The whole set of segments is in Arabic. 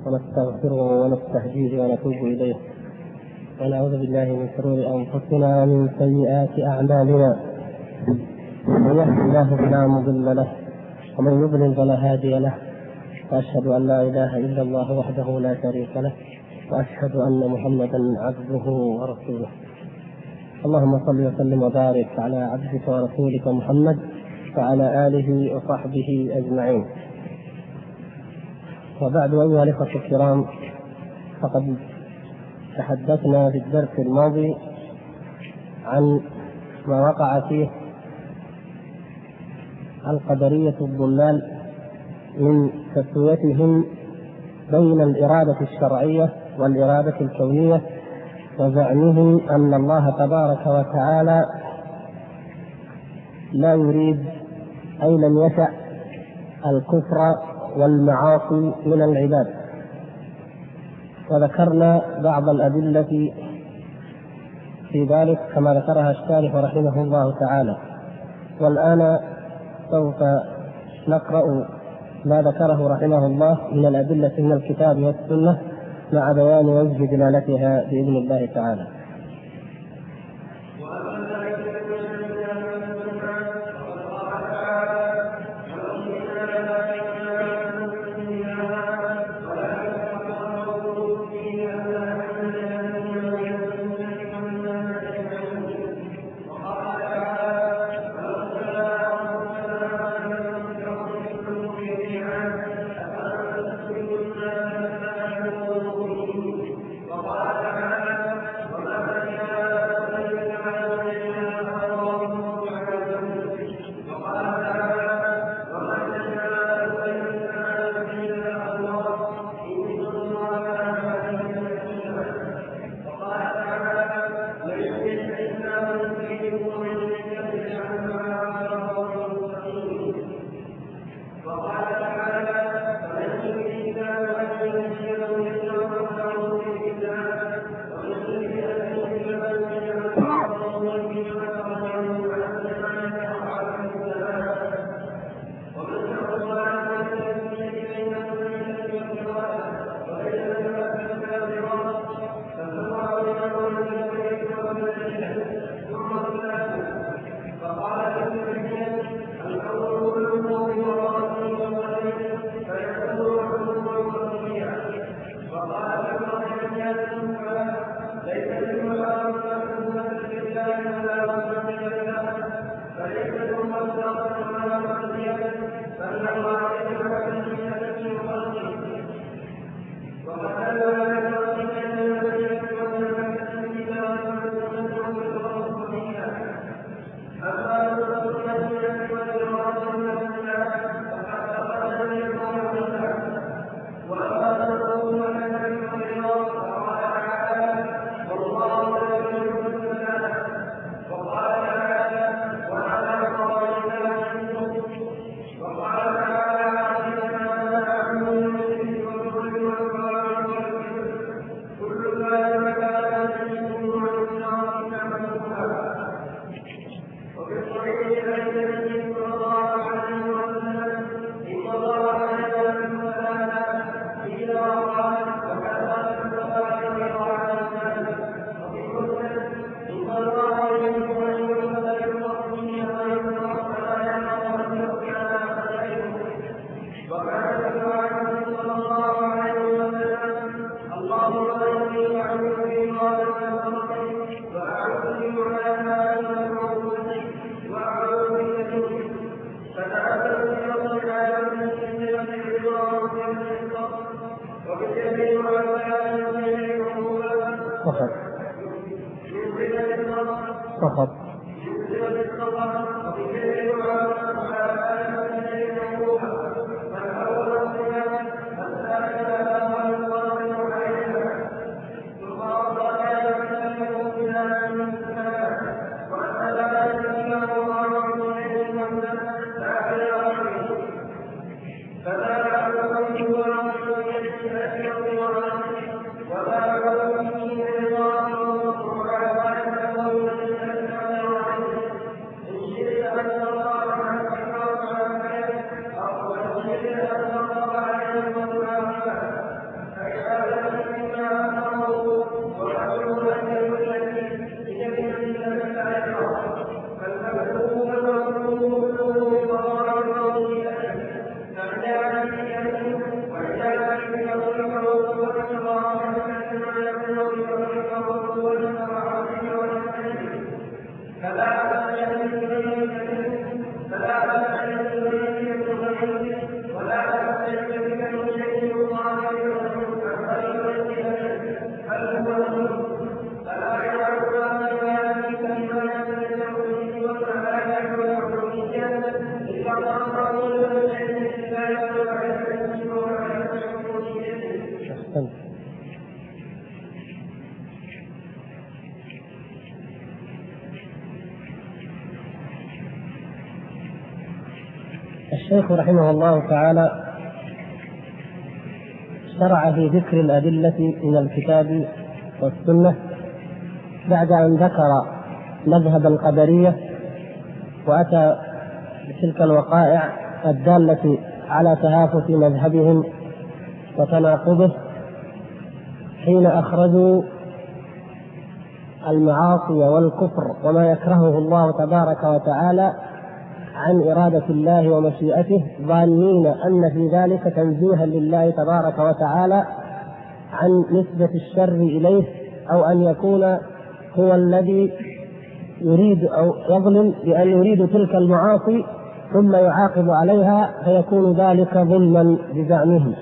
ونستغفره ونستهديه ونتوب إليه، ونعوذ بالله من شرور أنفسنا ومن سيئات أعمالنا. من يهد الله فلا مضل له ومن يضلل فلا هادي له، وأشهد أن لا إله إلا الله وحده لا شريك له، وأشهد أن محمدا عبده ورسوله. اللهم صل وسلم وبارك على عبدك ورسولك محمد وعلى آله وصحبه أجمعين. وبعد، أيها الإخوة الكرام، فقد تحدثنا في الدرس الماضي عن ما وقع فيه القدرية الضلال من تسويتهم بين الإرادة الشرعية والإرادة الكونية، وزعمهم أن الله تبارك وتعالى لا يريد أي لم يشأ الكفر والمعاصي من العباد. وذكرنا بعض الأدلة في ذلك كما ذكرها الشارح رحمه الله تعالى، والآن سوف نقرأ ما ذكره رحمه الله من الأدلة من الكتاب والسنة مع بيان وجه دلالتها بإذن الله تعالى. الشيخ رحمه الله تعالى شرع في ذكر الأدلة من الكتاب والسنة بعد أن ذكر مذهب القدرية وأتى بتلك الوقائع الدالة على تهافت مذهبهم وتناقضه حين أخرجوا المعاصي والكفر وما يكرهه الله تبارك وتعالى عن إرادة الله ومشيئته، ظانين أن في ذلك تنزيها لله تبارك وتعالى عن نسبة الشر إليه، أو أن يكون هو الذي يريد أو يظلم بأن يريد تلك المعاصي ثم يعاقب عليها فيكون ذلك ظلما بزعمهم.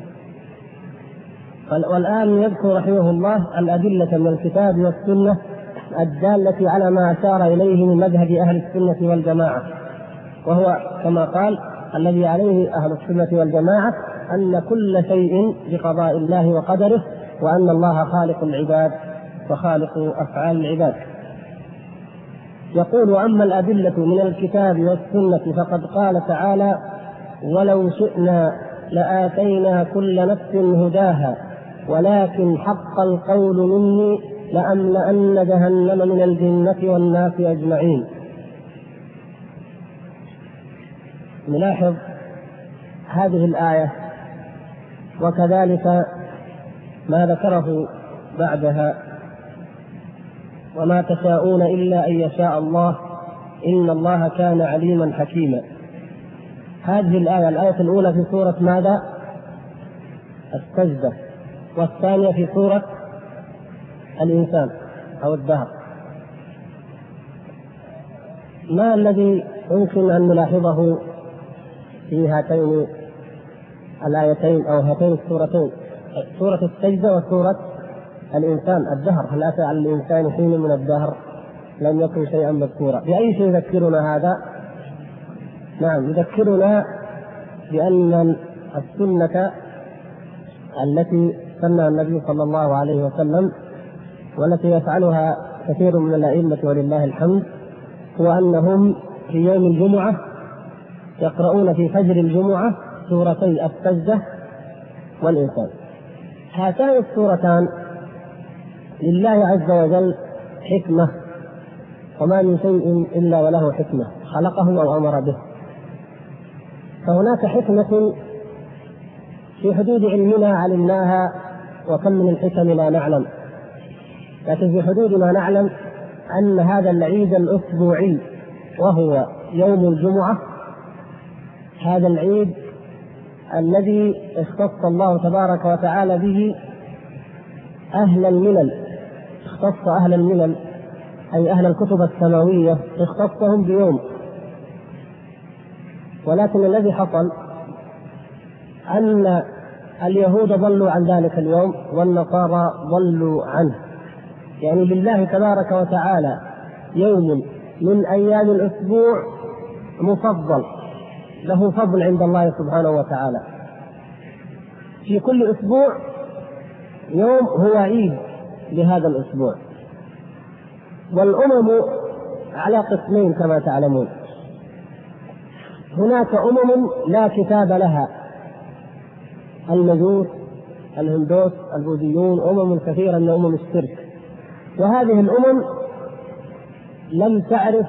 والآن يذكر رحمه الله الأدلة من الكتاب والسنة الدالة على ما أشار إليه من مذهب أهل السنة والجماعة، وهو كما قال الذي عليه أهل السنة والجماعة أن كل شيء بقضاء الله وقدره، وأن الله خالق العباد وخالق أفعال العباد. يقول: وأما الأدلة من الكتاب والسنة فقد قال تعالى: ولو شئنا لآتينا كل نفس هداها ولكن حق القول مني لأملأن جهنم من الجنة والناس أجمعين. نلاحظ هذه الآية وكذلك ما ذكره بعدها: وما تشاءون إلا أن يشاء الله إن الله كان عليما حكيما. هذه الآية الأولى في سورة ماذا؟ السجدة، والثانية في سورة الإنسان أو الدهر. ما الذي يمكن أن نلاحظه في هاتين الآيتين أو هاتين السورتين، سورة السجدة وسورة الإنسان الدهر؟ هل أتى على الإنسان حين من الدهر لم يكن شيئا مذكورا؟ بأي شيء يذكرنا هذا؟ نعم، يذكرنا بأن السنة التي سنها النبي صلى الله عليه وسلم والتي يفعلها كثير من الأئمة ولله الحمد هو أنهم في يوم الجمعة يقرؤون في فجر الجمعة سورتي السجدة والإنسان. هاتان السورتان لله عز وجل حكمة، وما من شيء إلا وله حكمة خلقه أو أمر به. فهناك حكمة في حدود علمنا علمناها، وكم من الحكم لا نعلم، لكن في حدود ما نعلم أن هذا العيد الأسبوعي وهو يوم الجمعة، هذا العيد الذي اختص الله تبارك وتعالى به أهل الملل، اختص أهل الملل أي أهل الكتب السماوية اختصهم بيوم. ولكن الذي حصل أن اليهود ضلوا عن ذلك اليوم والنصارى ضلوا عنه. يعني لله تبارك وتعالى يوم من أيام الأسبوع مفضل، له فضل عند الله سبحانه وتعالى. في كل أسبوع يوم هو عيد لهذا الأسبوع. والأمم على قسمين كما تعلمون: هناك أمم لا كتاب لها، المجوس، الهندوس، البوذيون، أمم كثيرة من أمم الشرك. وهذه الأمم لم تعرف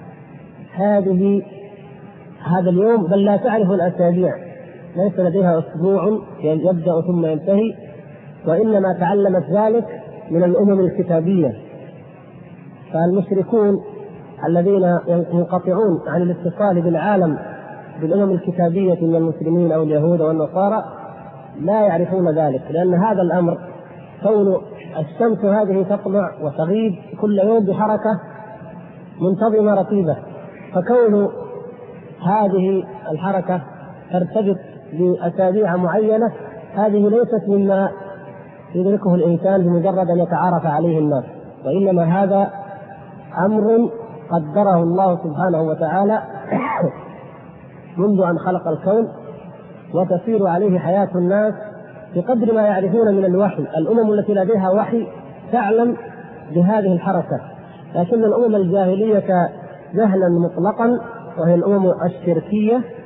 هذا اليوم، بل لا تعرف الأسابيع، ليس لديها أسبوع يبدأ ثم ينتهي، وإنما تعلمت ذلك من الأمم الكتابية. فالمشركون الذين ينقطعون عن الاتصال بالعالم بالأمم الكتابية من المسلمين أو اليهود والنصارى لا يعرفون ذلك، لأن هذا الأمر كون الشمس هذه تطلع وتغيب كل يوم بحركة منتظمة رتيبة، فكون هذه الحركة ترتبط بأسابيع معينة هذه ليست مما يدركه الإنسان بمجرد أن يتعارف عليه الناس، وإنما هذا أمر قدره الله سبحانه وتعالى منذ أن خلق الكون، وتسير عليه حياة الناس بقدر ما يعرفون من الوحي. الأمم التي لديها وحي تعلم بهذه الحركة، لكن الأمم الجاهلية جهلا مطلقا وهي الأمم الشركية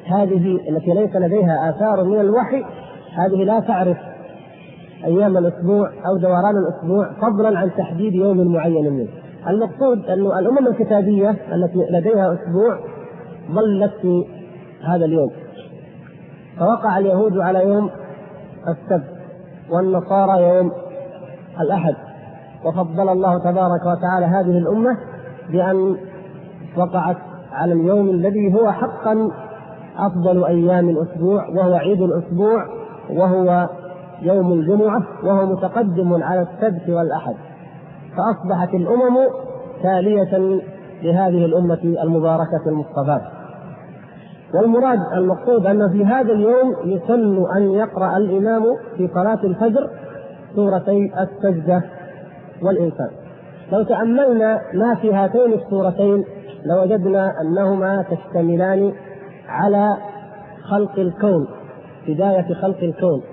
هذه التي ليس لديها آثار من الوحي هذه لا تعرف أيام الأسبوع أو دوران الأسبوع فضلا عن تحديد يوم معين منه. المقصود أن الأمم الكتابية التي لديها أسبوع ظلت في هذا اليوم، فوقع اليهود على يوم السبت والنصارى يوم الأحد، وفضل الله تبارك وتعالى هذه الأمة بأن وقعت على اليوم الذي هو حقا أفضل أيام الأسبوع، وهو عيد الأسبوع، وهو يوم الجمعة، وهو متقدم على السبت والأحد، فأصبحت الأمم تالية لهذه الأمة المباركة المصطفاة. والمراد المقصود أن في هذا اليوم يسن أن يقرأ الإمام في صلاة الفجر سورتي السجدة والإنسان. لو تأملنا ما في هاتين السورتين لوجدنا أنهما تشتملان على خلق الكون، بداية خلق الكون،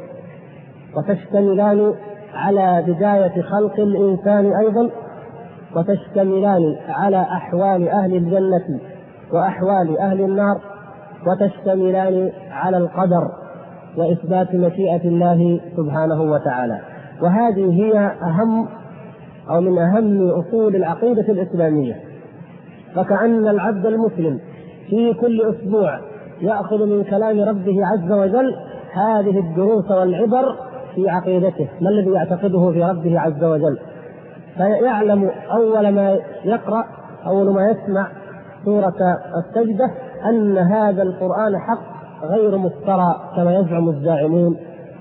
وتشتملان على بداية خلق الإنسان أيضا، وتشتملان على أحوال أهل الجنة وأحوال أهل النار، وتشتملان على القدر وإثبات مشيئة الله سبحانه وتعالى. وهذه هي أهم أو من أهم أصول العقيدة الإسلامية. فكأن العبد المسلم في كل أسبوع يأخذ من كلام ربه عز وجل هذه الدروس والعبر في عقيدته، ما الذي يعتقده في ربه عز وجل، فيعلم أول ما يقرأ أول ما يسمع سورة السجدة أن هذا القرآن حق غير مفترى كما يزعم الزاعمون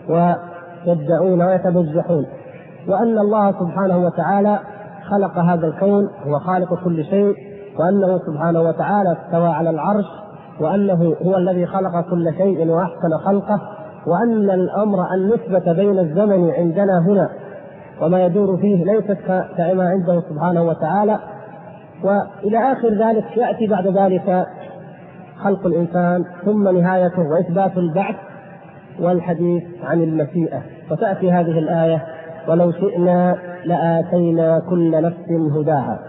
ويدعون ويتبجحون، وأن الله سبحانه وتعالى خلق هذا الكون، هو خالق كل شيء، وأنه سبحانه وتعالى استوى على العرش، وأنه هو الذي خلق كل شيء وأحسن خلقه، وأن الأمر النسبة بين الزمن عندنا هنا وما يدور فيه ليست كما عنده سبحانه وتعالى، وإلى آخر ذلك. يأتي بعد ذلك خلق الإنسان ثم نهايته وإثبات البعث والحديث عن المشيئة. وتأتي هذه الآية: ولو شئنا لآتينا كل نفس هداها.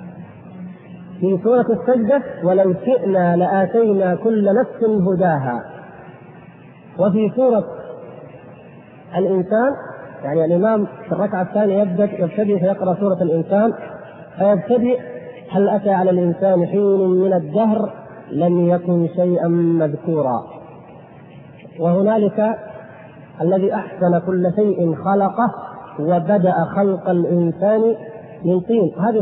في سورة السجدة ولو شئنا لآتينا كل نفس هداها. وفي سورة الإنسان يعني الإمام في الركعة الثانية يبتدئ فيقرأ سورة الإنسان، فيبتدئ: هل أتى على الإنسان حين من الدهر لم يكن شيئا مذكورا. وهنالك الذي أحسن كل شيء خلقه وبدأ خلق الإنسان من طين. هذه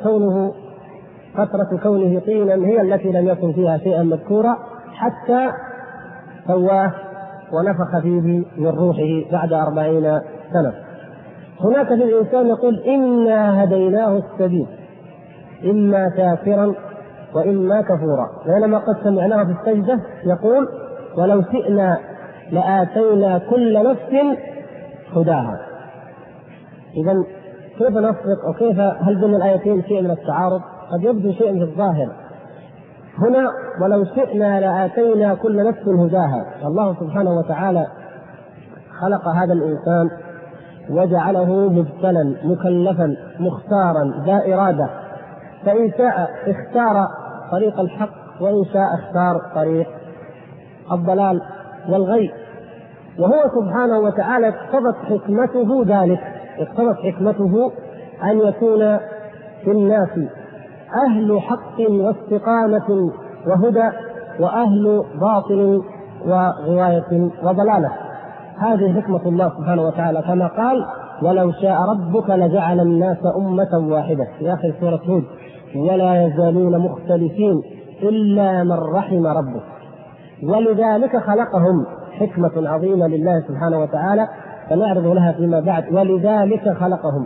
فترة كونه طينا هي التي لم يكن فيها شيئا مذكورا حتى سواه ونفخ فيه من روحه بعد 40 سنة. هناك في الإنسان يقول: إنا هديناه السبيل إما شاكرا وإما كفورا. بينما قد سمعناه في السجدة يقول: ولو شئنا لآتينا كل نفس هداها. إذن كيف نفرق وكيف هل بين الآيتين شيء من التعارض؟ قد يبدو شيء في الظاهر. هنا ولو شئنا لآتينا كل نفس هداها، الله سبحانه وتعالى خلق هذا الإنسان وجعله مبتلا مكلفا مختارا ذا إرادة، فإن شاء اختار طريق الحق وإن شاء اختار طريق الضلال والغي. وهو سبحانه وتعالى اقتضت حكمته ذلك، اقتضت حكمته أن يكون في الناس أهل حق واستقامة وهدى وأهل باطل وغواية وضلالة. هذه حكمة الله سبحانه وتعالى، كما قال: ولو شاء ربك لجعل الناس أمة واحدة في آخر سورة هود: ولا يزالون مختلفين إلا من رحم ربك. ولذلك خلقهم، حكمة عظيمة لله سبحانه وتعالى فنعرض لها فيما بعد. ولذلك خلقهم.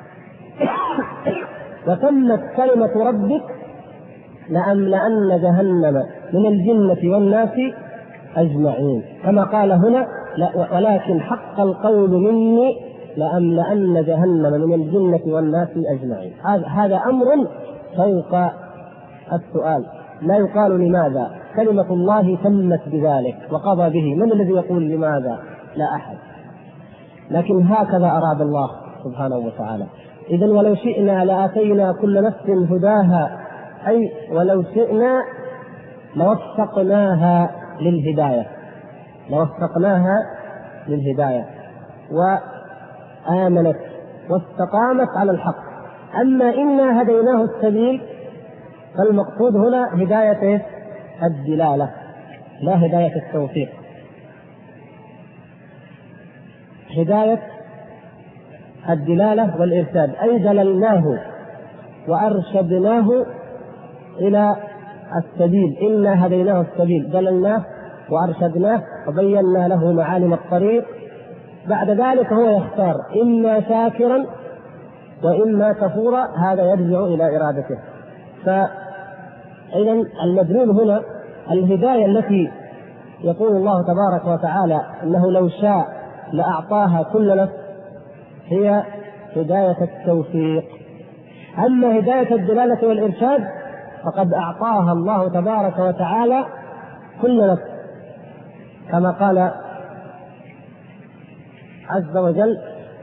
وتمت كلمة ربك لأملأن جهنم من الجنة والناس أجمعين، كما قال هنا: ولكن حق القول مني لأملأن جهنم من الجنة والناس أجمعين. هذا أمر فوق السؤال، لا يقال لماذا، كلمة الله تمت بذلك وقضى به. من الذي يقول لماذا؟ لا أحد، لكن هكذا أراد الله سبحانه وتعالى. إذن ولو شئنا لآتينا كل نفس هداها، أي ولو شئنا لوفقناها للهداية، لوفقناها للهداية وآمنت واستقامت على الحق. أما إنا هديناه السبيل فالمقصود هنا هداية الدلالة لا هداية التوفيق. هداية الدلالة والإرشاد أي دللناه وأرشدناه إلى السبيل. إنا هديناه السبيل، دللناه وأرشدناه وبينا له معالم الطريق. بعد ذلك هو يختار إما شاكرا وإما كفورا، هذا يرجع إلى إرادته. فإذا المدلول هنا الهداية التي يقول الله تبارك وتعالى إنه لو شاء لأعطاها كل نفس هي هداية التوفيق. أما هداية الدلالة والإرشاد فقد أعطاها الله تبارك وتعالى كل نفس، كما قال عز وجل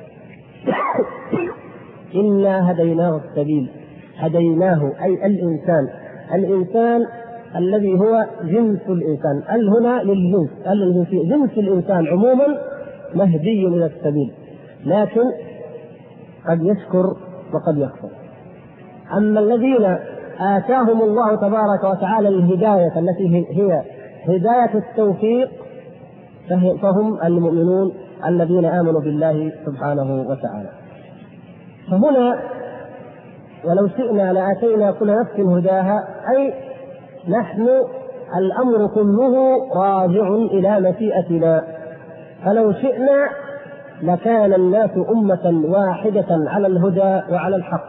إنا هديناه السبيل. هديناه أي الإنسان الذي هو جنس الإنسان، هنا للجنس، جنس الإنسان عموما مهدي إلى السبيل، لكن قد يشكر وقد يكفر. أما الذين آتاهم الله تبارك وتعالى الهداية التي هي هداية التوفيق فهم المؤمنون الذين آمنوا بالله سبحانه وتعالى. فهنا ولو شئنا لآتينا كل نفس هداها، أي نحن الأمر كله راجع إلى مشيئتنا، فلو شئنا لكان الناس أمة واحدة على الهدى وعلى الحق،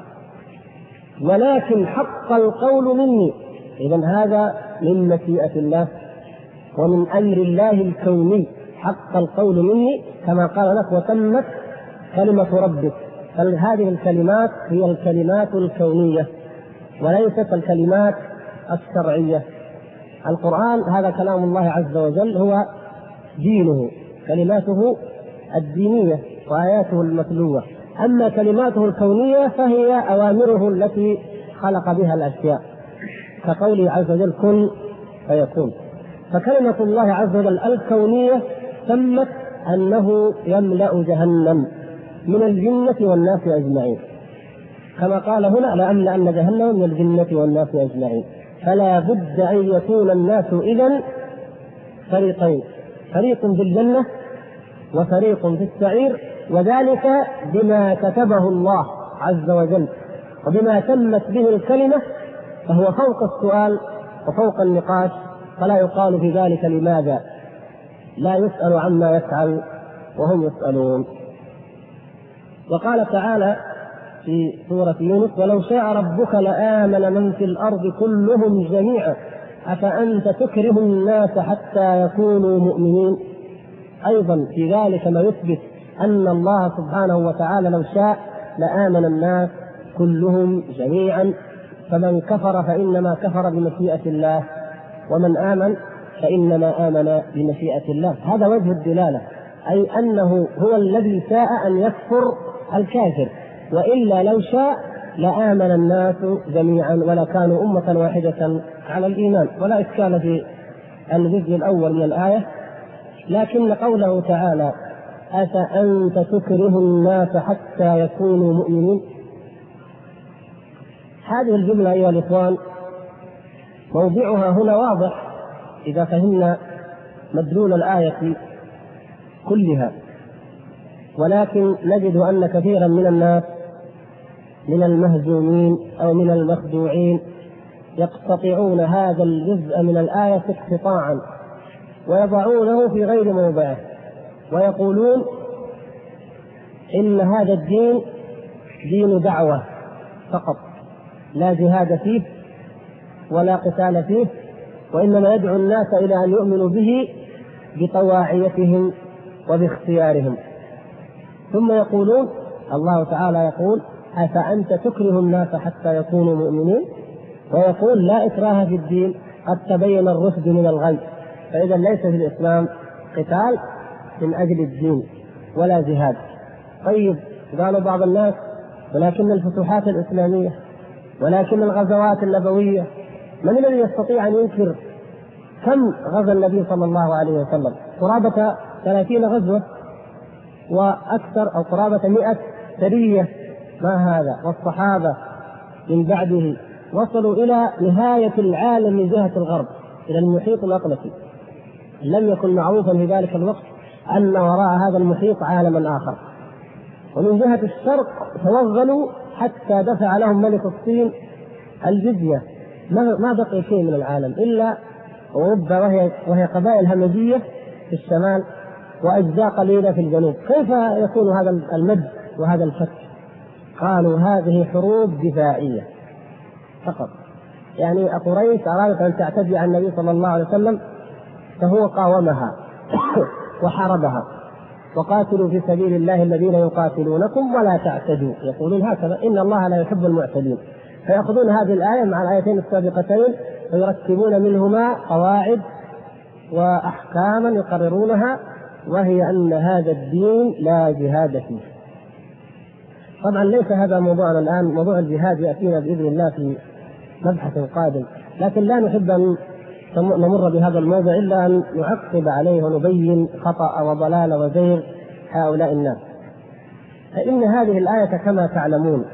ولكن حق القول مني. إذن هذا من مشيئة الله ومن أمر الله الكوني، حق القول مني كما قال لك وتمت كلمة ربك. فهذه الكلمات هي الكلمات الكونية وليست الكلمات الشرعية. القرآن هذا كلام الله عز وجل، هو دينه، كلماته الدينية وآياته المتلوة. أما كلماته الكونية فهي أوامره التي خلق بها الأشياء، كقوله عز وجل كن فيكون. فكلمة الله عز وجل الكونية تمت أنه يملأ جهنم من الجنة والناس أجمعين، كما قال هنا لأملأن جهنم من الجنة والناس أجمعين. فلا بد أن يكون الناس إذن فريقين، فريق في الجنة وفريق في السعير، وذلك بما كتبه الله عز وجل وبما تمت به الكلمة، فهو فوق السؤال وفوق النقاش، فلا يقال في ذلك لماذا، لا يسأل عما يفعل وهم يسألون. وقال تعالى في سورة يونس ولو شاء ربك لآمن من في الأرض كلهم جميعا أفأنت تكره الناس حتى يكونوا مؤمنين. أيضا في ذلك ما يثبت أن الله سبحانه وتعالى لو شاء لآمن الناس كلهم جميعا، فمن كفر فإنما كفر بمشيئة الله، ومن آمن فإنما آمن بمشيئة الله. هذا وجه الدلالة، أي أنه هو الذي شاء أن يكفر الكافر، وإلا لو شاء لآمن الناس جميعا ولا كانوا أمة واحدة على الإيمان. ولا إشكال في الجزء الأول من الآية، لكن قوله تعالى أفأنت تكره الناس حتى يكونوا مؤمنين، هذه الجملة أيها الإخوان موضعها هنا واضح إذا فهمنا مدلول الآية كلها، ولكن نجد أن كثيرا من الناس من المهزومين أو من المخدوعين يقتطعون هذا الجزء من الآية اقتطاعا ويضعونه في غير موضعه، ويقولون إن هذا الدين دين دعوة فقط، لا جهاد فيه ولا قتال فيه، وإنما يدعو الناس إلى أن يؤمنوا به بطواعيتهم وباختيارهم. ثم يقولون الله تعالى يقول أفأنت تكره الناس حتى يكونوا مؤمنين، ويقول لا إكراه في الدين قد تبين الرشد من الغي. فإذا ليس في الإسلام قتال من أجل الدين ولا جهاد. طيب قالوا بعض الناس ولكن الفتوحات الإسلامية ولكن الغزوات النبوية، من الذي يستطيع أن ينكر كم غزا النبي صلى الله عليه وسلم؟ قرابة 30 غزوة وأكثر، أو قرابة 100 سرية. ما هذا؟ والصحابة من بعده وصلوا إلى نهاية العالم من جهة الغرب، إلى المحيط الأطلسي. لم يكن معروفا في ذلك الوقت أن وراء هذا المحيط عالما آخر. ومن جهة الشرق توغلوا حتى دفع لهم ملك الصين الجزية. ما بقي شيء من العالم إلا أوروبا، وهي قبائل همجية في الشمال وأجزاء قليلة في الجنوب. كيف يكون هذا المد وهذا الفتح؟ قالوا هذه حروب دفاعية فقط. يعني قريش أرادت أن تعتدي على النبي صلى الله عليه وسلم، فهو قاومها وحاربها. وقاتلوا في سبيل الله الذين يقاتلونكم ولا تعتدوا، يقولون هكذا إن الله لا يحب المعتدين. فيأخذون هذه الآية مع الآيتين السابقتين ويركبون منهما قواعد وأحكاما يقررونها، وهي أن هذا الدين لا جهاد فيه. طبعا ليس هذا موضوعنا الآن، موضوع الجهاد يأتينا بإذن الله في مبحث قادم، لكن لا نحب أن نمر بهذا الموضوع إلا أن نعقب عليه ونبين خطأ وضلال وزيغ هؤلاء الناس. فإن هذه الآية كما تعلمون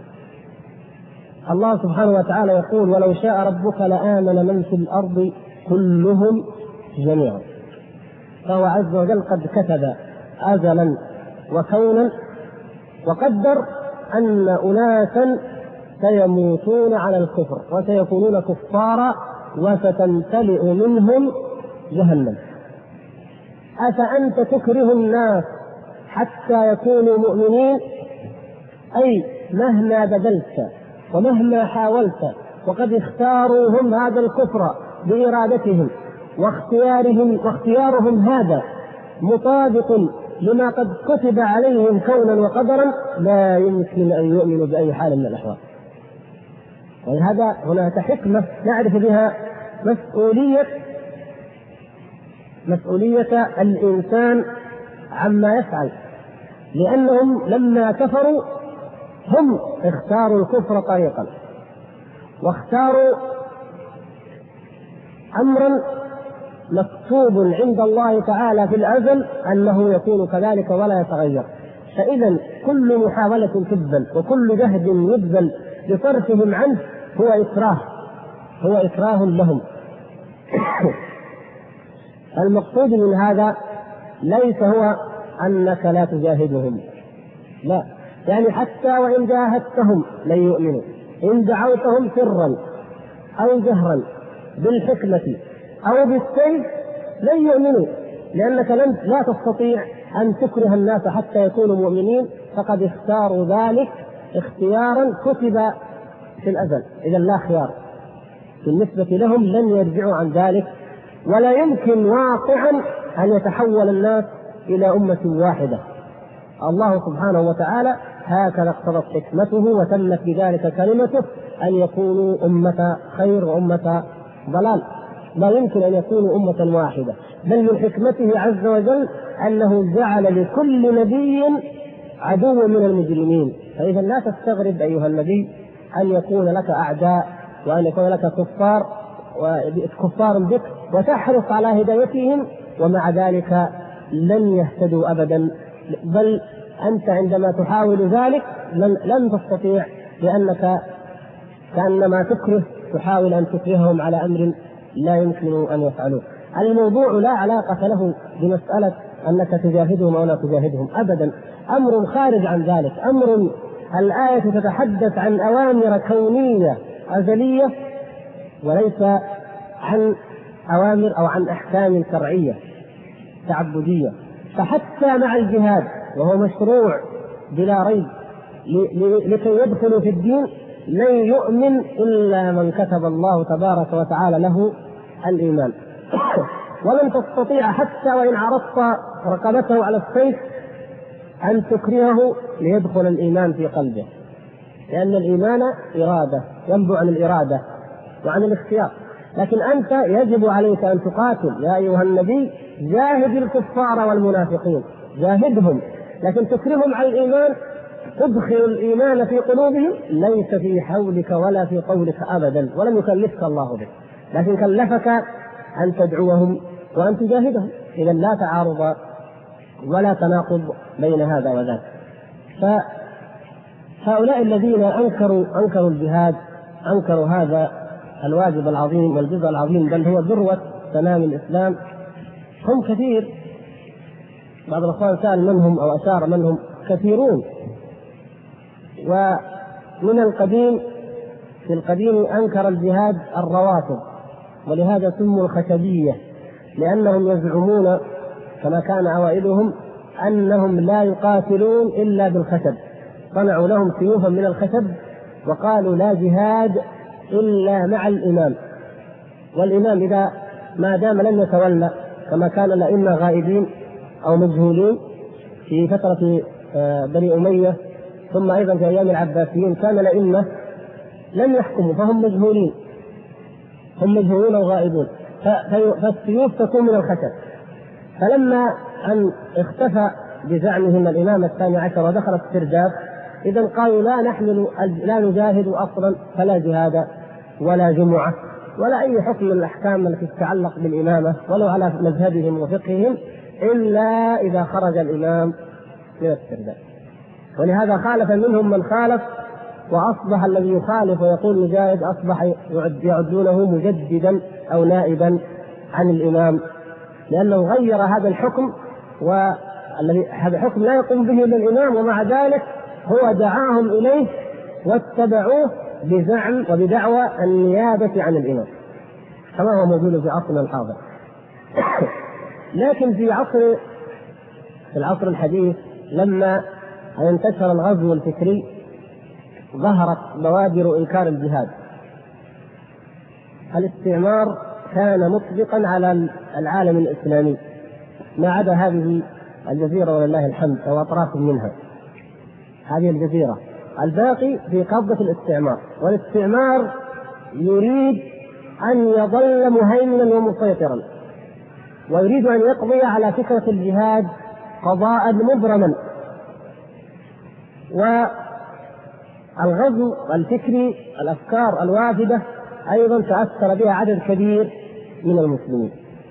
الله سبحانه وتعالى يقول ولو شاء ربك لآمن من في الأرض كلهم جميعا. فهو عز وجل قد كتب أزلا وكونا وقدر أن أناسا سيموتون على الكفر وسيكونون كفارا وستمتلئ منهم جهنم. أفأنت تكره الناس حتى يكونوا مؤمنين؟ أي مهما بذلت ومهما حاولت وقد اختاروا هم هذا الكفر بإرادتهم واختيارهم هذا مطابق لما قد كتب عليهم كونا وقدرا، لا يمكن أن يؤمنوا بأي حال من الأحوال. ولهذا هناك حكمة نعرف بها مسؤولية الإنسان عما يفعل، لأنهم لما كفروا هم اختاروا الكفر طريقا، واختاروا أمرا مكتوب عند الله تعالى في الأزل أنه يكون كذلك ولا يتغير. فإذا كل محاولة تبذل وكل جهد يبذل لصرفهم عنه هو إكراه لهم. المقصود من هذا ليس هو أنك لا تجاهدهم، لا، يعني حتى وإن جاهدتهم لن يؤمنوا، إن دعوتهم سرا أو جهرا بالحكمة أو بالسيف لن يؤمنوا، لأنك لا تستطيع أن تكره الناس حتى يكونوا مؤمنين، فقد اختاروا ذلك اختيارا كتب في الأزل. إذا لا خيار بالنسبة لهم، لن يرجعوا عن ذلك، ولا يمكن واقعا أن يتحول الناس إلى أمة واحدة. الله سبحانه وتعالى هكذا اقتضت حكمته وتمت بذلك كلمته أن يكونوا أمة خير وأمة ضلال. لا يمكن أن يكونوا أمة واحدة، بل من حكمته عز وجل أنه جعل لكل نبي عدو من المجرمين. فإذا لا تستغرب أيها النبي أن يكون لك أعداء وأن يكون لك كفار بك وتحرص على هدايتهم، ومع ذلك لن يهتدوا أبدا، بل أنت عندما تحاول ذلك لن تستطيع، لأنك كأنما تحاول أن تكرههم على أمر لا يمكن أن يفعلوه. الموضوع لا علاقة له بمسألة أنك تجاهدهم أو لا تجاهدهم أبدا، أمر خارج عن ذلك. أمر الآية تتحدث عن أوامر كونية أزلية وليس عن أوامر أو عن أحكام شرعية تعبدية. فحتى مع الجهاد وهو مشروع بلا ريب لكي يدخلوا في الدين، لن يؤمن إلا من كتب الله تبارك وتعالى له الإيمان. ولن تستطيع حتى وإن عرضت رقبته على السيف أن تكرهه ليدخل الإيمان في قلبه، لأن الإيمان إرادة، ينبع عن الإرادة وعن الاختيار. لكن أنت يجب عليك أن تقاتل يا أيها النبي، جاهد الكفار والمنافقين، جاهدهم، لكن تكرههم على الإيمان، تدخل الإيمان في قلوبهم، ليس في حولك ولا في قولك أبدا، ولم يكلفك الله به، لكن كلفك أن تدعوهم وأن تجاهدهم، إذا لا تعارض ولا تناقض بين هذا وذاك. فهؤلاء الذين أنكروا الجهاد، أنكروا هذا الواجب العظيم والجزء العظيم، بل هو ذروة سنام الإسلام، هم كثير. بعض الأخوان سأل منهم أو أشار منهم كثيرون. ومن القديم، في القديم أنكر الجهاد الروافض، ولهذا سموا الخشبية، لأنهم يزعمون كما كان أوائلهم أنهم لا يقاتلون إلا بالخشب، صنعوا لهم سيوفا من الخشب وقالوا لا جهاد إلا مع الإمام، والإمام إذا ما دام لم يتولى، كما كان الأئمة غائبين أو مجهولين في فترة بني أمية، ثم أيضا في أيام العباسيين كان الأئمة لم يحكموا فهم مجهولين، هم مجهولون وغائبون، فالسيوف تكون من الخشب. فلما أن اختفى بزعمهم الإمام الثاني عشر ودخل السرداب، إذن قالوا لا نجاهد أصلا، فلا جهاد ولا جمعة ولا أي حكم من الأحكام التي تتعلق بالإمامة ولو على مذهبهم وفقههم إلا إذا خرج الإمام من السرداب. ولهذا خالف منهم من خالف، وأصبح الذي يخالف ويقول نجاهد أصبح يعدونه مجددا أو نائبا عن الإمام، لأنه غير هذا الحكم، والذي هذا الحكم لا يقوم به إلا الإمام، ومع ذلك هو دعاهم إليه واتبعوه بزعم وبدعوى النيابة عن الإمام، كما هو موجود في عصرنا الحاضر. لكن في العصر الحديث لما انتشر الغزو الفكري ظهرت بوادر إنكار الجهاد. الاستعمار كان مطبقا على العالم الإسلامي ما عدا هذه الجزيرة ولله الحمد أو أطراف منها، هذه الجزيرة، الباقي في قبضة الاستعمار. والاستعمار يريد أن يظل مهيمنا ومسيطرا، ويريد أن يقضي على فكرة الجهاد قضاء مبرما. والغزو الفكري، الأفكار الوافدة أيضا تأثر بها عدد كبير من المسلمين،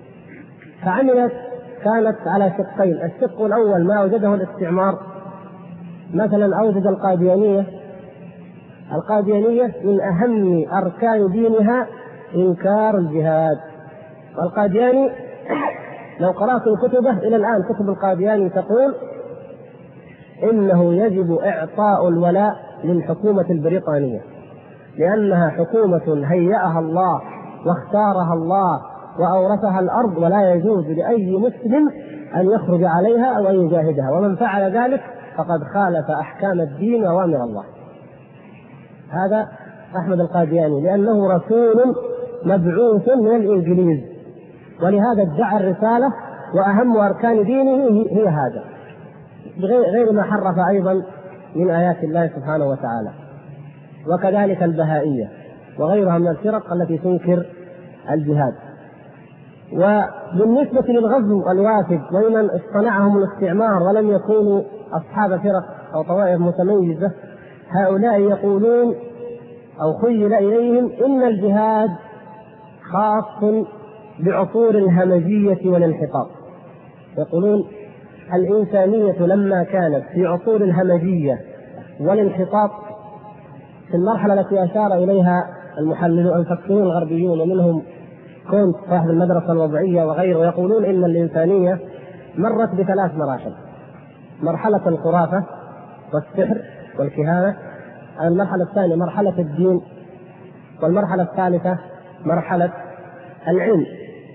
كانت على شقين. الشق الأول ما وجده الاستعمار، مثلا أوجد القاديانية من أهم أركان دينها إنكار الجهاد. والقادياني لو قرأت كتبه إلى الآن، كتب القادياني تقول إنه يجب إعطاء الولاء للحكومة البريطانية، لأنها حكومة هيأها الله واختارها الله وأورثها الأرض، ولا يجوز لأي مسلم أن يخرج عليها أو أن يجاهدها، ومن فعل ذلك فقد خالف أحكام الدين وأوامر الله. هذا أحمد القادياني، لأنه رسول مبعوث من الإنجليز، ولهذا ادعى الرسالة، وأهم أركان دينه هي هذا، غير ما حرف أيضا من آيات الله سبحانه وتعالى. وكذلك البهائية وغيرها من الفرق التي تنكر الجهاد. وبالنسبة للغزو الوافد ومن اصطنعهم الاستعمار ولم يكونوا أصحاب فرق أو طوائف متميزة، هؤلاء يقولون أو خيل إليهم إن الجهاد خاص بعصور الهمجية والانحطاط. يقولون الإنسانية لما كانت في عصور الهمجية والانحطاط، في المرحلة التي أشار إليها المفكرون الغربيون ومنهم كونت صاحب المدرسة الوضعية وغيره، يقولون إن الإنسانية مرت بثلاث مراحل: مرحلة الخرافة والسحر والكهانة، المرحلة الثانية مرحلة الدين، والمرحلة الثالثة مرحلة العلم.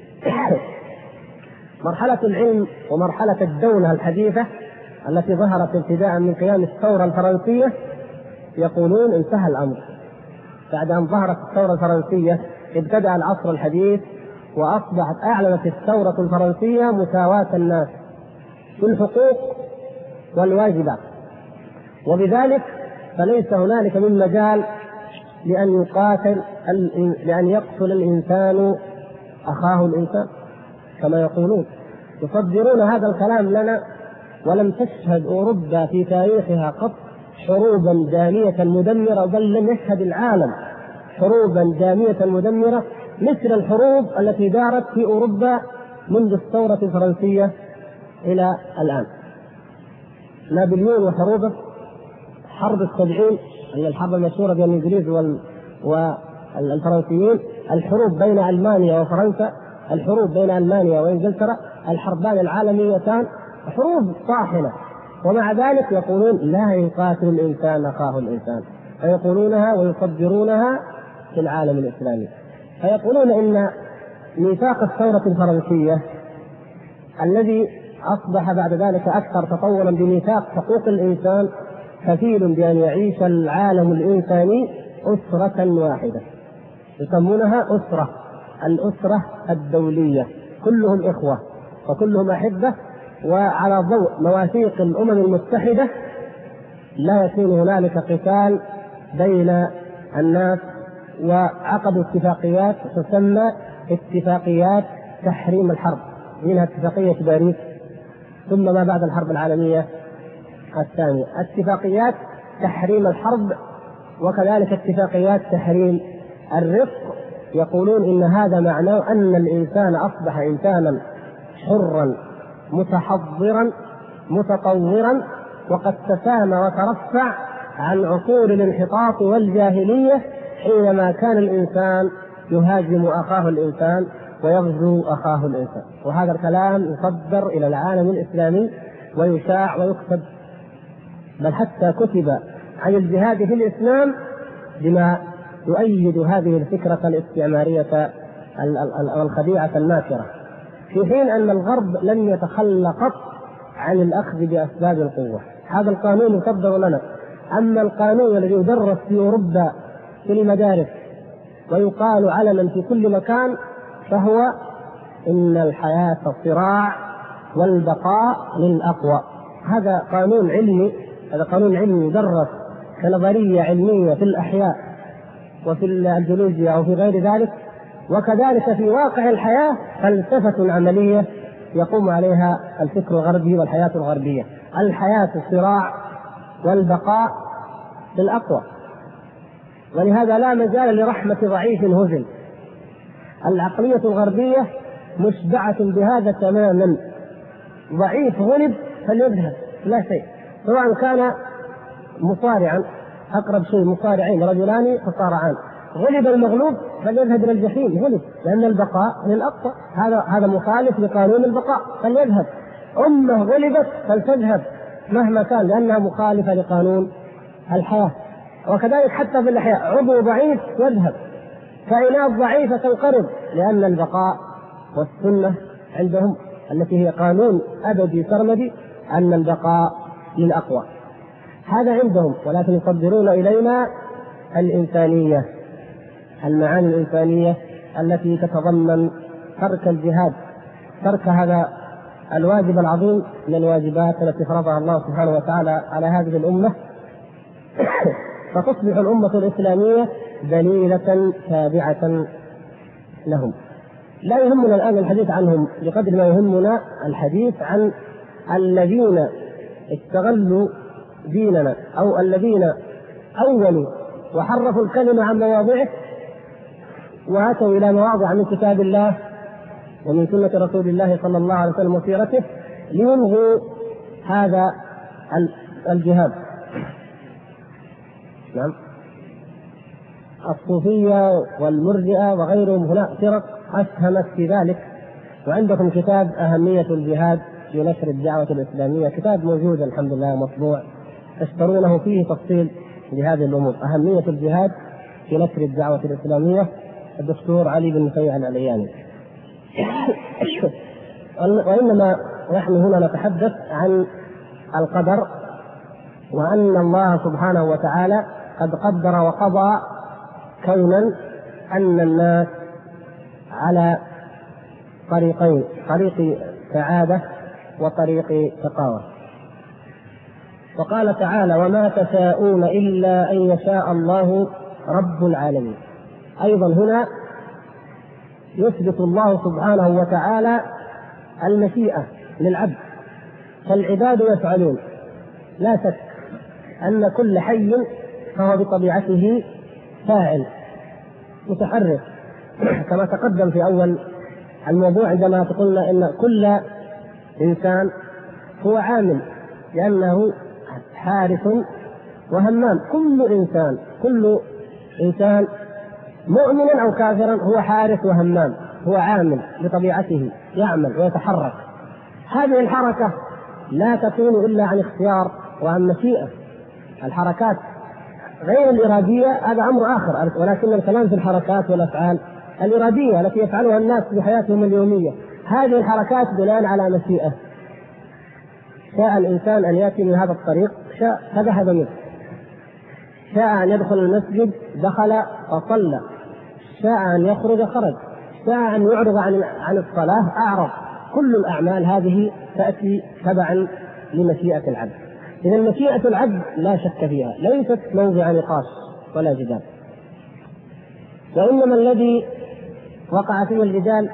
مرحلة العلم ومرحلة الدولة الحديثة التي ظهرت ابتداء من قيام الثورة الفرنسية، يقولون انتهى الأمر بعد أن ظهرت الثورة الفرنسية. ابتدأ العصر الحديث، وأصبحت أعلنت الثورة الفرنسية مساواة الناس في الحقوق والواجبات، وبذلك فليس هنالك من مجال لأن يقتل الإنسان أخاه الإنسان كما يقولون. يصدرون هذا الكلام لنا، ولم تشهد أوروبا في تاريخها قط حروبا دامية مدمرة، بل لم يشهد العالم حروبا دامية مدمرة مثل الحروب التي دارت في أوروبا منذ الثورة الفرنسية إلى الآن. نابليون وحروبه، حرب السبعين هي الحرب المشهورة بين الإنجليز والفرنسيين، الحروب بين ألمانيا وفرنسا، الحروب بين ألمانيا وإنجلترا، الحربان العالميتان حروب طاحنة، ومع ذلك يقولون لا يقاتل الإنسان أخاه الإنسان، فيقولونها ويصدرونها في العالم الإسلامي. فيقولون إن ميثاق الثورة الفرنسية الذي أصبح بعد ذلك أكثر تطورا بميثاق حقوق الإنسان كفيل بأن يعيش العالم الإنساني أسرة واحدة، يسمونها الأسرة الدولية، كلهم إخوة وكلهم أحبة، وعلى ضوء مواثيق الأمم المتحدة لا يكون هنالك قتال بين الناس، وعقدوا اتفاقيات تسمى اتفاقيات تحريم الحرب، منها اتفاقية باريس، ثم ما بعد الحرب العالمية الثانية اتفاقيات تحريم الحرب، وكذلك اتفاقيات تحريم الرفق. يقولون إن هذا معناه أن الإنسان أصبح إنسانا حرا متحضرا متطورا، وقد تسامى وترفع عن عصور الانحطاط والجاهلية حينما كان الإنسان يهاجم أخاه الإنسان ويغزو أخاه الإنسان. وهذا الكلام يصدر إلى العالم الإسلامي ويشاع ويكتب، بل حتى كتب عن الجهاد في الإسلام بما يؤيد هذه الفكرة الاستعمارية والخديعة الناكرة، في حين أن الغرب لم يتخلى قط عن الأخذ بأسباب القوة. هذا القانون يصدر لنا. أما القانون الذي يدرس في أوروبا في المدارس ويقال علنا في كل مكان فهو إن الحياة صراع والبقاء للأقوى. هذا قانون علمي، هذا قانون علمي يدرس كنظرية علمية في الأحياء وفي الجيولوجيا وفي غير ذلك، وكذلك في واقع الحياة فلسفة عملية يقوم عليها الفكر الغربي والحياة الغربية. الحياة صراع والبقاء للأقوى، ولهذا لا مجال لرحمة ضعيف هزل. العقلية الغربية مشبعة بهذا تماما، ضعيف غلب فليذهب لا شيء، سواء كان مصارعا، أقرب شيء مصارعين رجلان تصارعان، غلب المغلوب فليذهب إلى الجحيم، غلب، لأن البقاء للأقوى، هذا مخالف لقانون البقاء فليذهب. أمة غلبت فلتذهب مهما كان لأنها مخالفة لقانون الحياة. وكذلك حتى في الأحياء عضو ضعيف يذهب، كائنات ضعيفة تنقرض، لأن البقاء والسنة عندهم التي هي قانون أبدي سرمدي أن البقاء للأقوى. هذا عندهم، ولكن يصدرون إلينا الإنسانية، المعاني الإنسانية التي تتضمن ترك الجهاد، ترك هذا الواجب العظيم من الواجبات التي فرضها الله سبحانه وتعالى على هذه الأمة، فتصبح الأمة الإسلامية دليلة تابعة لهم. لا يهمنا الآن الحديث عنهم بقدر ما يهمنا الحديث عن الذين استغلوا ديننا، أو الذين أولوا وحرفوا الكلمة عن مواضعه وأتوا إلى مواضع من كتاب الله ومن سنة رسول الله صلى الله عليه وسلم وسيرته ليلغوا هذا الجهاد. نعم، الصوفية والمرجئة وغيرهم هناك فرق أسهمت في ذلك، وعندكم كتاب أهمية الجهاد في نشر الدعوة الإسلامية، كتاب موجود الحمد لله مطبوع، تشترونه فيه تفصيل لهذه الأمور، أهمية الجهاد في نشر الدعوة الإسلامية، الدكتور علي بن مفيع العلياني. وإنما نحن هنا نتحدث عن القدر، وأن الله سبحانه وتعالى قد قدر وقضى كونا أن الناس على طريقين، طريق سعادة وطريق شقاوة. وقال تعالى: وما تشاءون إلا أن يشاء الله رب العالمين. أيضا هنا يثبت الله سبحانه وتعالى المشيئة للعبد، فالعباد يفعلون، لا شك أن كل حي فهو بطبيعته فاعل متحرك، كما تقدم في أول الموضوع عندما قلنا إن كل إنسان هو عامل، لأنه حارس وهمام. كل إنسان مؤمنا أو كافرا هو حارس وهمام، هو عامل بطبيعته، يعمل ويتحرك. هذه الحركة لا تكون إلا عن اختيار وعن مشيئة. الحركات غير الإرادية هذا أمر آخر، ولكن الكلام في الحركات والأفعال الإرادية التي يفعلها الناس في حياتهم اليومية، هذه الحركات بناء على مشيئة. شاء الإنسان أن يأتي من هذا الطريق شاء فذهب منه، شاء أن يدخل المسجد دخل وصلى، شاء أن يخرج خرج، شاء أن يعرض عن الصلاة أعرض. كل الأعمال هذه تأتي تبعا لمشيئة العبد. إذا مشيئة العبد لا شك فيها، ليست موضع نقاش ولا جدال. وإنما الذي وقع فيه الجدال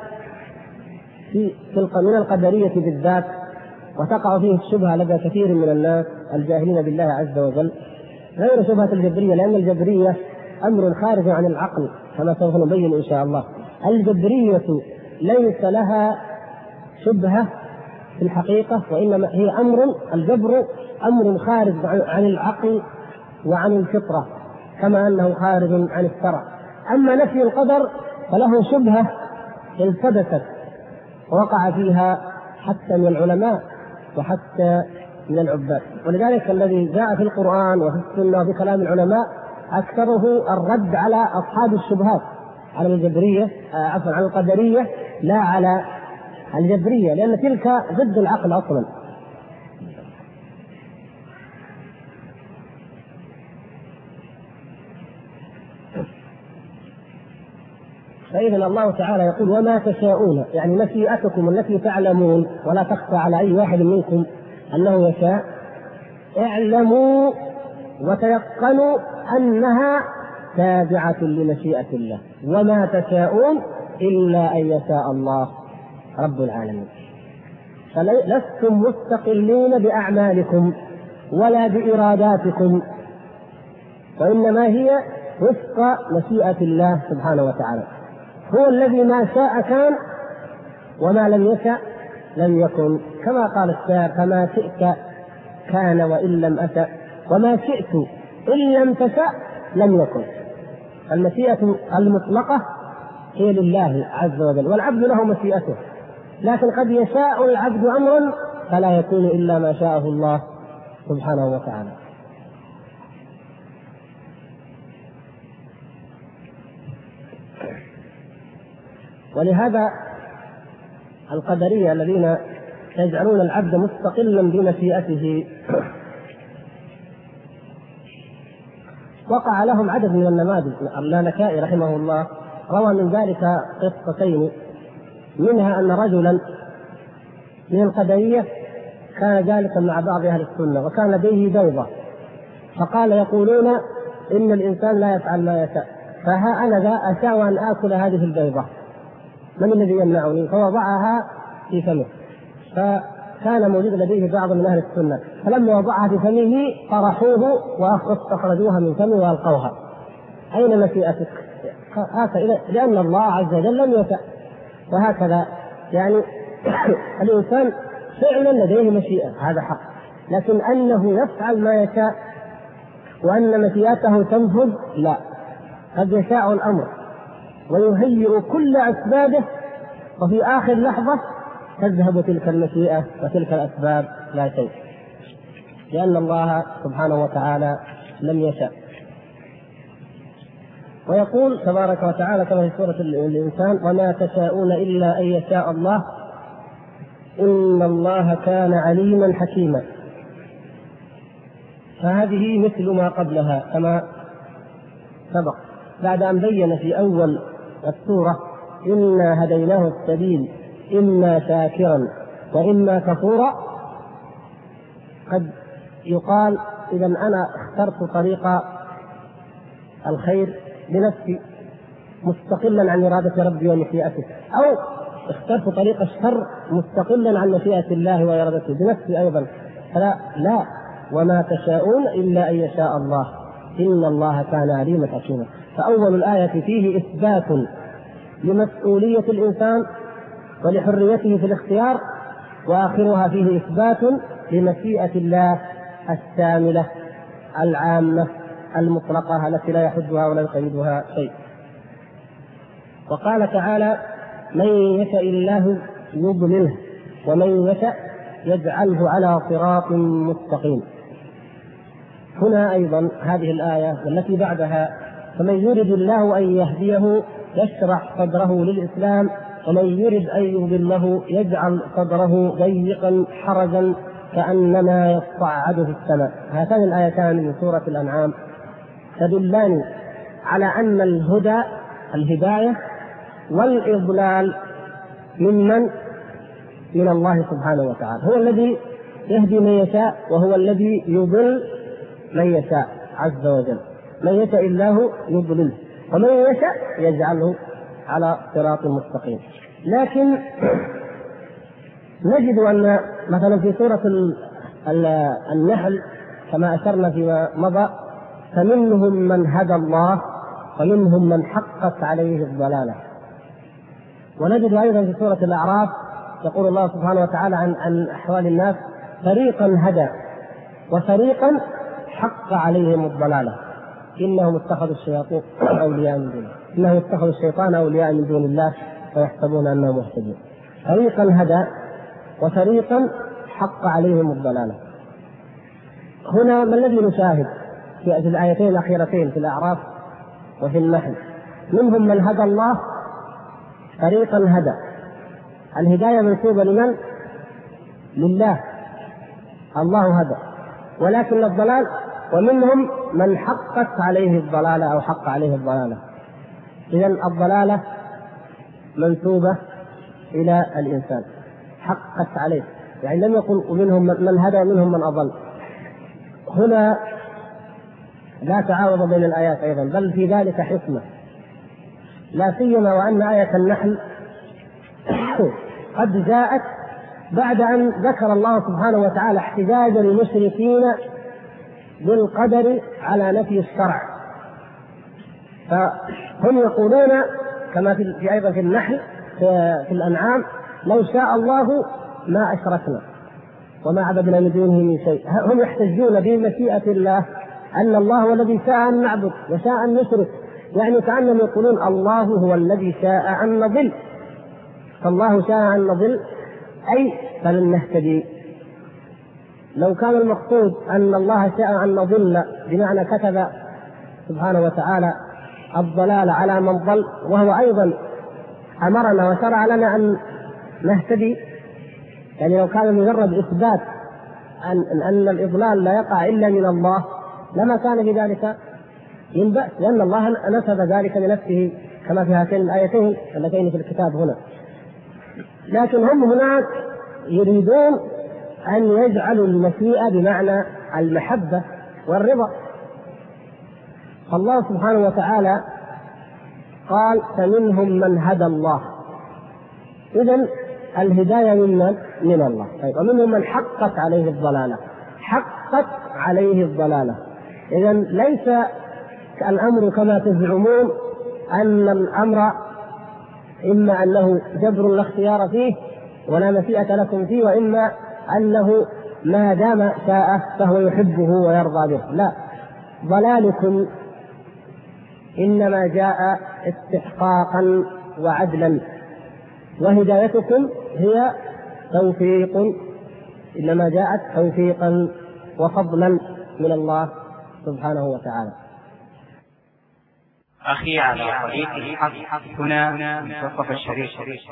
من القدرية بالذات، وتقع فيه الشبهة لدى كثير من الناس الجاهلين بالله عز وجل، غير شبهة الجبرية، لأن الجبرية أمر خارج عن العقل كما سوف نبين إن شاء الله. الجبرية ليس لها شبهة في الحقيقة، وإنما هي الجبر أمر خارج عن العقل وعن الفطرة، كما أنه خارج عن الشرع. أما نفي القدر فله شبهة التبست ووقع فيها حتى من العلماء وحتى من العباد. ولذلك الذي جاء في القرآن وفي السنة وفي كلام العلماء أكثره الرد على أصحاب الشبهات، على الجبرية على القدرية، لا على الجبرية، لأن تلك ضد العقل أصلا. فإذا الله تعالى يقول وما تشاءون، يعني مشيئتكم التي تعلمون ولا تخفى على أي واحد منكم أنه يشاء، اعلموا وتيقنوا أنها تابعة لمشيئة الله، وما تشاءون إلا أن يشاء الله رب العالمين. فلستم مستقلين بأعمالكم ولا بإراداتكم، وإنما هي وفق مشيئة الله سبحانه وتعالى. هو الذي ما شاء كان وما لم يشأ لم يكن، كما قال الشاعر فما شئت كان وإن لم أشأ، وما شئت إن لم تشأ لم يكن. المشيئة المطلقة هي لله عز وجل، والعبد له مشيئته، لكن قد يشاء العبد أمرا فلا يكون إلا ما شاءه الله سبحانه وتعالى. ولهذا القدرية الذين يجعلون العبد مستقلا بمشيئته وقع لهم عدد من النماذج. اللالكائي رحمه الله روى من ذلك قصتين، منها أن رجلا من القدرية كان جالسا مع بعض أهل السنة وكان لديه بيضة، فقال يقولون إن الإنسان لا يفعل ما يشاء، فها أنا ذا أشاء أن آكل هذه البيضة، من الذي يمنعني؟ فوضعها في فمه، فكان موجود لديه بعض من أهل السنة، فلما وضعها في فمه طرحوه واستخرجوها من فمه وألقوها. أين مشيئتك؟ هكذا، لأن الله عز وجل لم يشاء. وهكذا يعني الإنسان فعلا لديه مشيئة، هذا حق، لكن أنه يفعل ما يشاء وأن مشيئته تنفذ لا، قد يشاء الأمر ويهيئ كل أسبابه، وفي آخر لحظة تذهب تلك المشيئة وتلك الأسباب لا شيء، لأن الله سبحانه وتعالى لم يشاء. ويقول تبارك وتعالى كما في سورة الإنسان وما تشاءون إلا أن يشاء الله إن الله كان عليما حكيما. فهذه مثل ما قبلها كما سبق، بعد أن بين في أول السورة إنا هديناه السبيل إما شاكرا وإما كفورا، قد يقال إذا أنا اخترت طريق الخير بنفسي مستقلا عن إرادة ربي ومشيئته، أو اخترت طريق الشر مستقلا عن مشيئة الله وإرادته بنفسي أيضا. لا، وما تشاءون إلا أن يشاء الله إن الله كان عليما حكيما. فأول الآية فيه إثبات لمسؤولية الإنسان ولحريته في الاختيار، وآخرها فيه إثبات لمشيئة الله الشاملة العامة المطلقة التي لا يحدها ولا يقيدها شيء. وقال تعالى: من يشاء الله يضلله ومن يشاء يجعله على صراط مستقيم. هنا أيضا هذه الآية والتي بعدها: فمن يرد الله أن يهديه يشرح صدره للإسلام ومن يرد أن يضله يجعل صدره ضيقا حرجا كأنما يصعد في السماء. هاتان الآيتان من سورة الأنعام تدلان على أن الهدى الهداية والإضلال من الله سبحانه وتعالى، هو الذي يهدي من يشاء وهو الذي يضل من يشاء عز وجل. من يشاء الله يضلله ومن يشاء يجعله على صراط مستقيم. لكن نجد أن مثلا في سورة النحل كما أشرنا فيما مضى: فمنهم من هدى الله ومنهم من حقت عليه الضلالة. ونجد أيضا في سورة الأعراف يقول الله سبحانه وتعالى عن أحوال الناس: فريقا هدى وفريقا حق عليهم الضلالة إنهم اتخذوا الشياطين أولياء من دون الله، إنهم اتخذوا الشيطان أولياء من دون الله ويحسبون أنهم مهتدون. فريقا هدى وفريقا حق عليهم الضلالة. هنا ما الذي نشاهد في الآيتين الأخيرتين في الأعراف وفي النحل؟ منهم من هدى الله، فريقا هدى. الهداية منسوبة لمن؟ لله، الله هدى. ولكن الضلال: ومنهم من حقت عليه الضلالة أو حق عليه الضلالة. إذن الضلالة منسوبة إلى الإنسان، حقت عليه، يعني لم يقل ومنهم من هدى ومنهم من أضل. هنا لا تعارض بين الآيات أيضا، بل في ذلك حكمة، لا سيما وأن آية النحل قد جاءت بعد أن ذكر الله سبحانه وتعالى احتجاج المشركين بالقدر على نفي الشرع. فهم يقولون كما في أيضا في النحل في الأنعام: لو شاء الله ما أشركنا وما عبدنا من دونه من شيء. هم يحتجون بمشيئة الله أن الله هو الذي شاء أن نعبد وشاء أن نشرك، يعني كأنهم يقولون الله هو الذي شاء أن نضل، فالله شاء أن نضل أي فلن نهتدي. لو كان المقصود أن الله شاء أن نضل بمعنى كتب سبحانه وتعالى الضلال على من ضل، وهو أيضا أمرنا وشرع لنا أن نهتدي، يعني لو كان مجرد إثبات أن الإضلال لا يقع إلا من الله لما كان بذلك من بأس، لأن الله نسب ذلك لنفسه كما في هاتين الآيتين اللتين في الكتاب هنا. لكن هم هناك يريدون أن يجعلوا المشيئة بمعنى المحبة والرضا. الله سبحانه وتعالى قال: فمنهم من هدى الله. إذن الهداية من الله. طيب، ومنهم من حقت عليه الضلالة. حقت عليه الضلالة، إذن ليس الأمر كما تزعمون أن الأمر إما أنه جبر لا اختيار فيه ولا مشيئة لكم فيه، وإما أنه ما دام شاء فهو يحبه ويرضى به. لا، ضلالكم إنما جاء استحقاقا وعدلا، وهدايتكم هي توفيق، إنما جاءت توفيقا وفضلا من الله سبحانه وتعالى. أخي على طريق الحق هنا منتصف الشريف.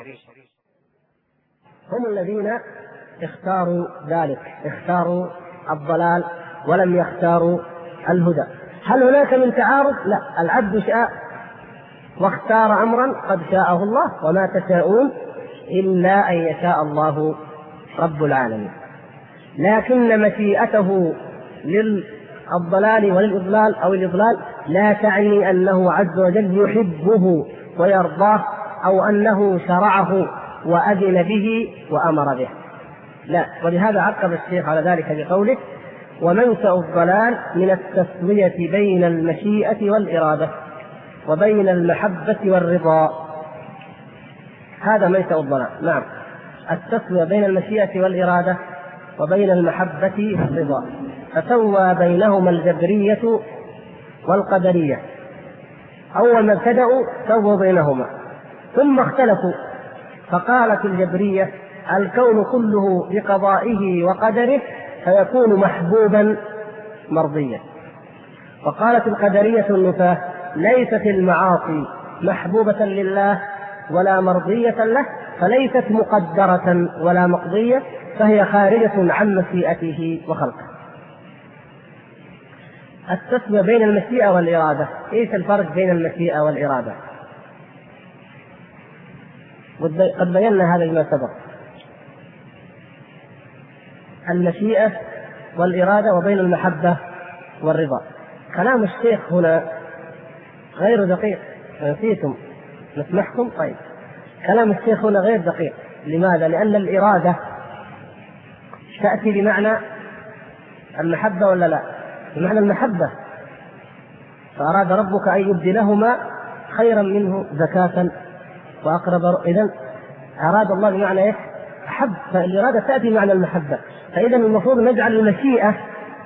هم الذين اختاروا ذلك، اختاروا الضلال ولم يختاروا الهدى. هل هناك من تعارض؟ لا، العبد شاء واختار أمرا قد شاءه الله، وما تشاءون إلا أن يشاء الله رب العالمين. لكن مشيئته للضلال وللإضلال أو الإضلال لا تعني أنه عز وجل يحبه ويرضاه أو أنه شرعه وأذن به وأمر به، لا. ولهذا عقب الشيخ على ذلك بقوله: ومنشأ الضلال من التسوية بين المشيئة والإرادة وبين المحبة والرضا، هذا ميتة الضلال. نعم، التسوية بين المشيئة والإرادة وبين المحبة والرضا، فسوى بينهما الجبرية والقدرية. أول ما ابتدأوا سووا بينهما، ثم اختلفوا، فقالت الجبرية الكون كله بقضائه وقدره فيكون محبوبا مرضيا، وقالت القدرية النفاة ليست المعاصي محبوبة لله ولا مرضية له، فليست مقدرة ولا مقضية، فهي خارجة عن مشيئته وخلقه. التسوية بين المشيئة والإرادة، ايش الفرق بين المشيئة والإرادة؟ قد بينا هذا ما سبق، المشيئة والإرادة وبين المحبة والرضا. كلام الشيخ هنا غير دقيق، نسيتم نسمحكم؟ طيب، كلام الشيخ هنا غير دقيق. لماذا؟ لأن الإرادة تأتي بمعنى المحبة ولا لا؟ بمعنى المحبة، فأراد ربك أن يبدلهما خيرا منه زكاة وأقرب. إذن أراد الله بمعنى إيه؟ أحب، فالإرادة تأتي بمعنى المحبة. فإذا المفروض نجعل المشيئة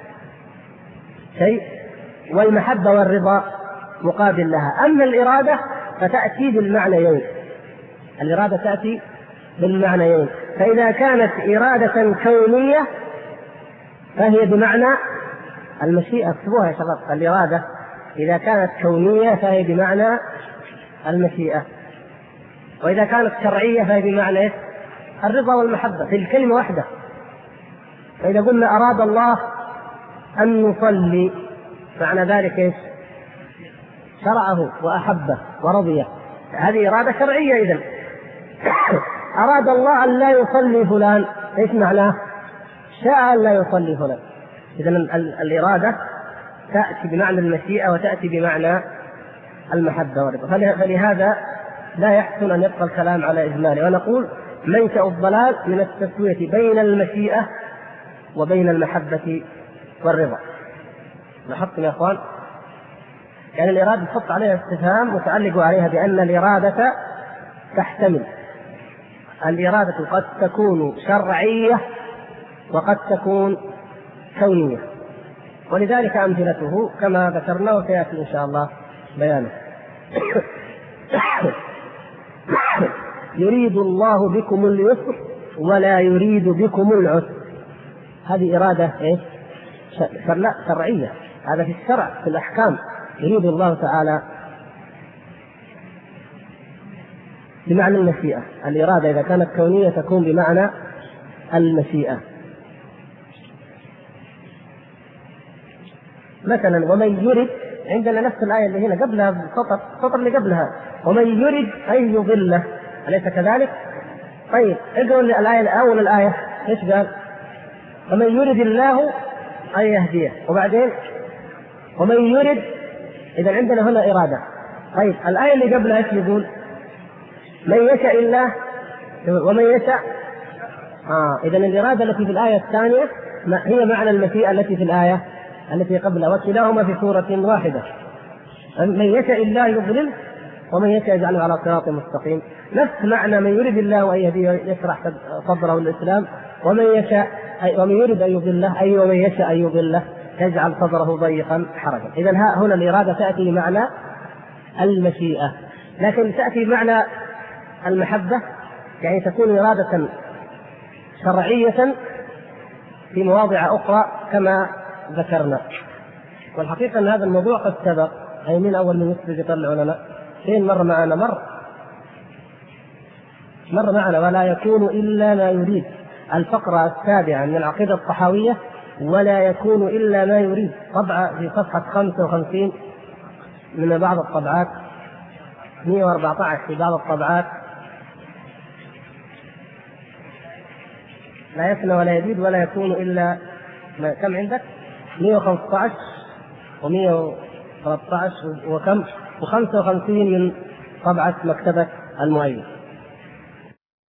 شيء والمحبة والرضا مقابل لها. أما الإرادة فتأتي بالمعنيين، الإرادة تأتي بالمعنيين. فإذا كانت إرادة كونية فهي بمعنى المشيئة، اكتبوها يا شباب، الإرادة إذا كانت كونية فهي بمعنى المشيئة، وإذا كانت شرعية فهي بمعنى الرضا والمحبة في الكلمة واحدة. فإذا قلنا أراد الله أن نصلي، معنى ذلك إيش؟ شرعه وأحبه ورضيه، هذه إرادة شرعية. إذن أراد الله أن لا يصلي فلان، إيش معناه؟ شاء أن لا يصلي فلان. إذن الإرادة تأتي بمعنى المشيئة وتأتي بمعنى المحبة والرضا. فلهذا لا يحسن أن يبقى الكلام على إجماله، ونقول منشأ الضلال من التسوية بين المشيئة وبين المحبة والرضا. لاحظتم يا أخوان؟ يعني الإرادة تحط عليها استفهام وتعلق عليها بأن الإرادة تحتمل، الإرادة قد تكون شرعية وقد تكون كونية، ولذلك أمثلته كما ذكرنا وسيأتي إن شاء الله بيانه. يريد الله بكم اليسر ولا يريد بكم العسر، هذه إرادة إيه؟ شرعية، هذا في الشرع في الأحكام. يريد الله تعالى بمعنى المشيئة، الإرادة إذا كانت كونية تكون بمعنى المشيئة. مثلا ومن يرد، عندنا نفس الآية اللي هنا قبلها السطر اللي قبلها، ومن يرد أن يضله، أليس كذلك؟ طيب اقرأوا الآية أول الآية إيش قال؟ ومن يرد الله أن يهديه، وبعدين ومن يرد، إذا عندنا هنا إرادة. طيب الآية اللي قبلها إيش يقول؟ من يشاء الله ومن يشاء. إذا الإرادة التي في الآية الثانية هي معنى المشيئة التي في الآية التي قبلها، وكلاهما في سورة واحدة. من يشاء الله يضلل ومن يشاء يجعله على صراط مستقيم، نفس معنى من يريد الله أن يهديه يشرح صدره للإسلام، ومن يريد أن يضله أي ومن يشاء أن يضله يجعل صدره ضيقا حرجا. إذا هنا الإرادة تأتي بمعنى المشيئة، لكن تأتي بمعنى المحبة، يعني تكون إرادة شرعية في مواضع أخرى كما ذكرنا. والحقيقة أن هذا الموضوع قد سبق، أي من أول من يسبق يطلع لنا فين مر معنا، مر معنا ولا يكون إلا ما يريد، الفقرة السابعة من العقيدة الطحاوية، ولا يكون إلا ما يريد، طبعة في صفحة 55 من بعض الطبعات، 114 في بعض الطبعات، لا يفنى ولا يزيد ولا يكون إلا ما. كم عندك؟ 115 و113 وكم و55 من طبعة مكتبة المؤلف.